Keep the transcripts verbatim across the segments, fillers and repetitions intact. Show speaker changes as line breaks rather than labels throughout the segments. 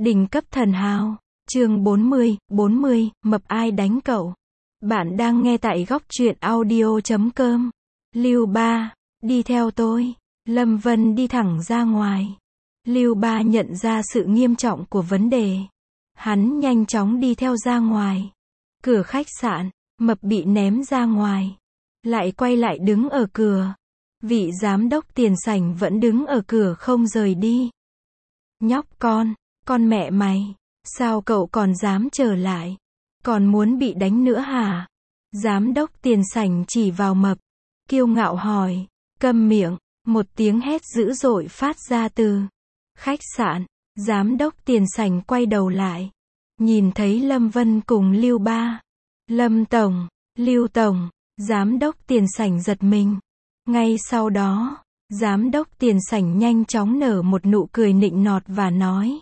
Đỉnh cấp thần hào. Chương bốn mươi, bốn mươi, mập ai đánh cậu. Bạn đang nghe tại góc truyện audio chấm com. Lưu Ba, đi theo tôi. Lâm Vân đi thẳng ra ngoài. Lưu Ba nhận ra sự nghiêm trọng của vấn đề. Hắn nhanh chóng đi theo ra ngoài. Cửa khách sạn, mập bị ném ra ngoài. Lại quay lại đứng ở cửa. Vị giám đốc tiền sảnh vẫn đứng ở cửa không rời đi. Nhóc con, con mẹ mày, sao cậu còn dám trở lại? Còn muốn bị đánh nữa hả? Giám đốc tiền sảnh chỉ vào mập, kiêu ngạo hỏi. Câm miệng. Một tiếng hét dữ dội phát ra từ khách sạn. Giám đốc tiền sảnh quay đầu lại, nhìn thấy Lâm Vân cùng Lưu Ba. Lâm Tổng, Lưu Tổng. Giám đốc tiền sảnh giật mình. Ngay sau đó, giám đốc tiền sảnh nhanh chóng nở một nụ cười nịnh nọt và nói.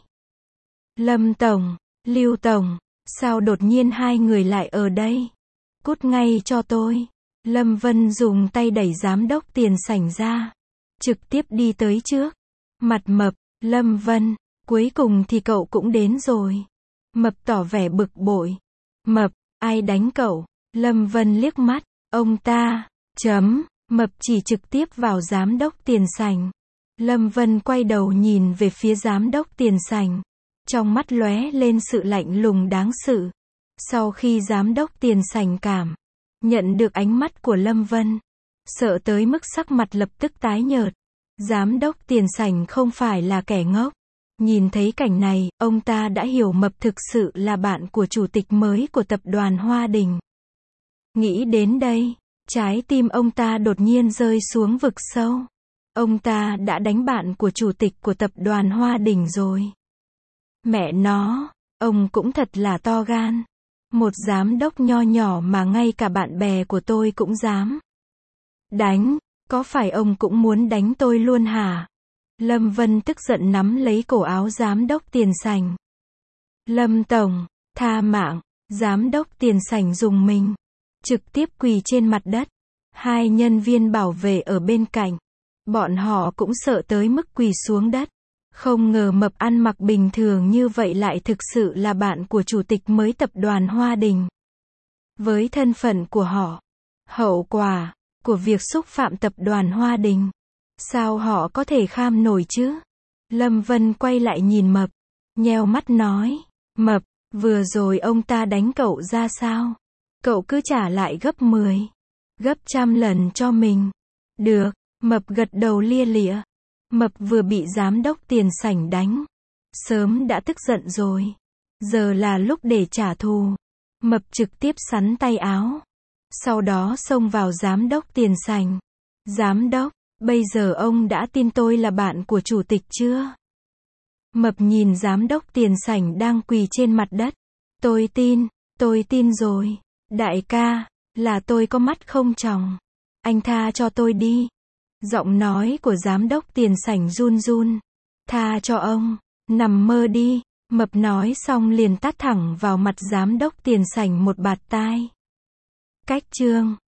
Lâm Tổng, Lưu Tổng, sao đột nhiên hai người lại ở đây? Cút ngay cho tôi. Lâm Vân dùng tay đẩy giám đốc tiền sảnh ra, trực tiếp đi tới trước mặt mập. Lâm Vân, cuối cùng thì cậu cũng đến rồi. Mập tỏ vẻ bực bội. Mập, ai đánh cậu? Lâm Vân liếc mắt, ông ta, chấm, mập chỉ trực tiếp vào giám đốc tiền sảnh. Lâm Vân quay đầu nhìn về phía giám đốc tiền sảnh. Trong mắt lóe lên sự lạnh lùng đáng sợ. Sau khi giám đốc tiền sảnh cảm nhận được ánh mắt của Lâm Vân, sợ tới mức sắc mặt lập tức tái nhợt. Giám đốc tiền sảnh không phải là kẻ ngốc. Nhìn thấy cảnh này, ông ta đã hiểu mập thực sự là bạn của chủ tịch mới của tập đoàn Hoa Đình. Nghĩ đến đây, trái tim ông ta đột nhiên rơi xuống vực sâu. Ông ta đã đánh bạn của chủ tịch của tập đoàn Hoa Đình rồi. Mẹ nó, ông cũng thật là to gan. Một giám đốc nho nhỏ mà ngay cả bạn bè của tôi cũng dám đánh, có phải ông cũng muốn đánh tôi luôn hả? Lâm Vân tức giận nắm lấy cổ áo giám đốc tiền sảnh. Lâm Tổng, tha mạng. Giám đốc tiền sảnh rùng mình, trực tiếp quỳ trên mặt đất. Hai nhân viên bảo vệ ở bên cạnh, bọn họ cũng sợ tới mức quỳ xuống đất. Không ngờ mập ăn mặc bình thường như vậy lại thực sự là bạn của chủ tịch mới tập đoàn Hoa Đình. Với thân phận của họ, hậu quả của việc xúc phạm tập đoàn Hoa Đình, sao họ có thể kham nổi chứ? Lâm Vân quay lại nhìn mập, nheo mắt nói. Mập, vừa rồi ông ta đánh cậu ra sao? Cậu cứ trả lại gấp mười, gấp trăm lần cho mình. Được, mập gật đầu lia lịa. Mập vừa bị giám đốc tiền sảnh đánh, sớm đã tức giận rồi. Giờ là lúc để trả thù. Mập trực tiếp xắn tay áo, sau đó xông vào giám đốc tiền sảnh. Giám đốc, bây giờ ông đã tin tôi là bạn của chủ tịch chưa? Mập nhìn giám đốc tiền sảnh đang quỳ trên mặt đất. Tôi tin, tôi tin rồi. Đại ca, là tôi có mắt không tròng. Anh tha cho tôi đi. Giọng nói của giám đốc tiền sảnh run run. Tha cho ông, nằm mơ đi. Mập nói xong liền tát thẳng vào mặt giám đốc tiền sảnh một bạt tai. Cách chương